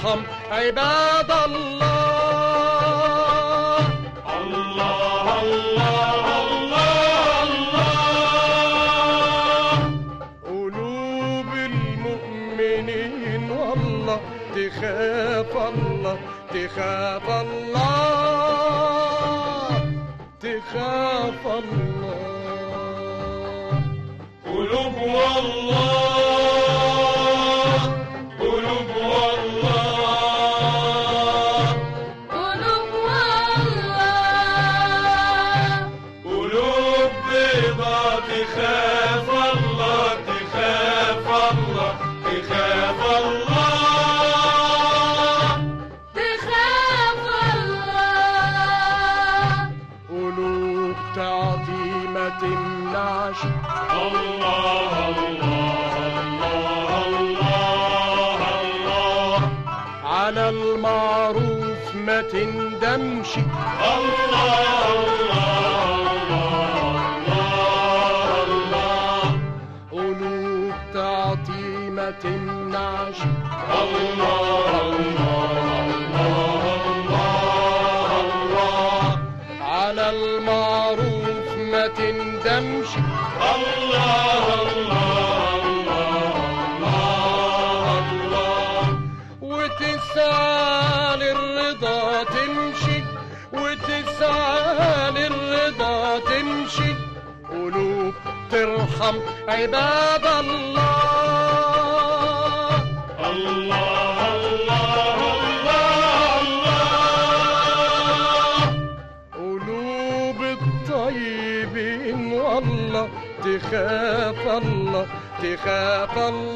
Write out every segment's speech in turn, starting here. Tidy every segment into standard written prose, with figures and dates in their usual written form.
ترحم عباد الله. الله الله الله الله. قلوب المؤمنين والله تخاف الله، تخاف الله، تخاف الله. قلوب والله، قلوب والله، قلوب والله، قلوب بيضا تخاف الله، تخاف الله، تخاف الله، تخاف الله. قلوب تعطي ما تمنعش، الله الله الله الله الله. على المعروف ما تندمش، الله الله الله الله. قلوب تعطي ما تمنعش، الله الله الله الله. على المعروف ما تندمش، الله الله الله الله. وتسعى للرضا تمشي، وتسعى للرضا تمشي. قلوب ترحم عباد الله. الله الله الله. قلوب الطيبين والله تخاف الله، تخاف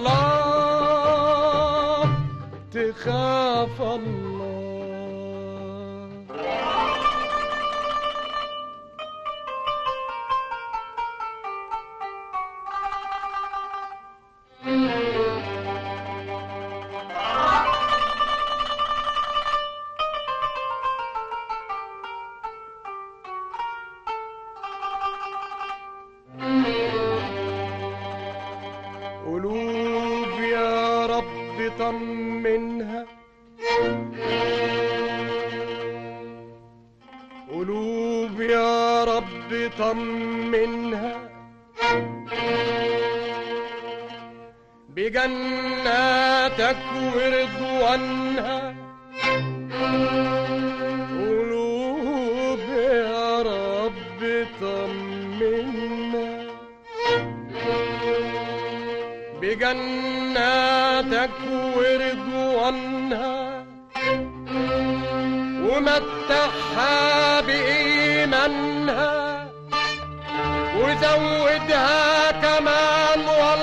الله، تخاف الله. قلوب يا رب طمنها، قلوب يا رب طمنها، بجناتك ورضوانها. قلوب يا رب طمنها، بجناتك ورضوانها. ومتعها بإيمانها، وزودها كمان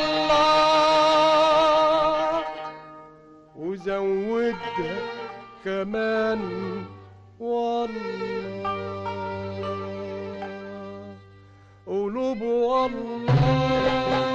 والله، وزودها كمان والله. قلوب والله.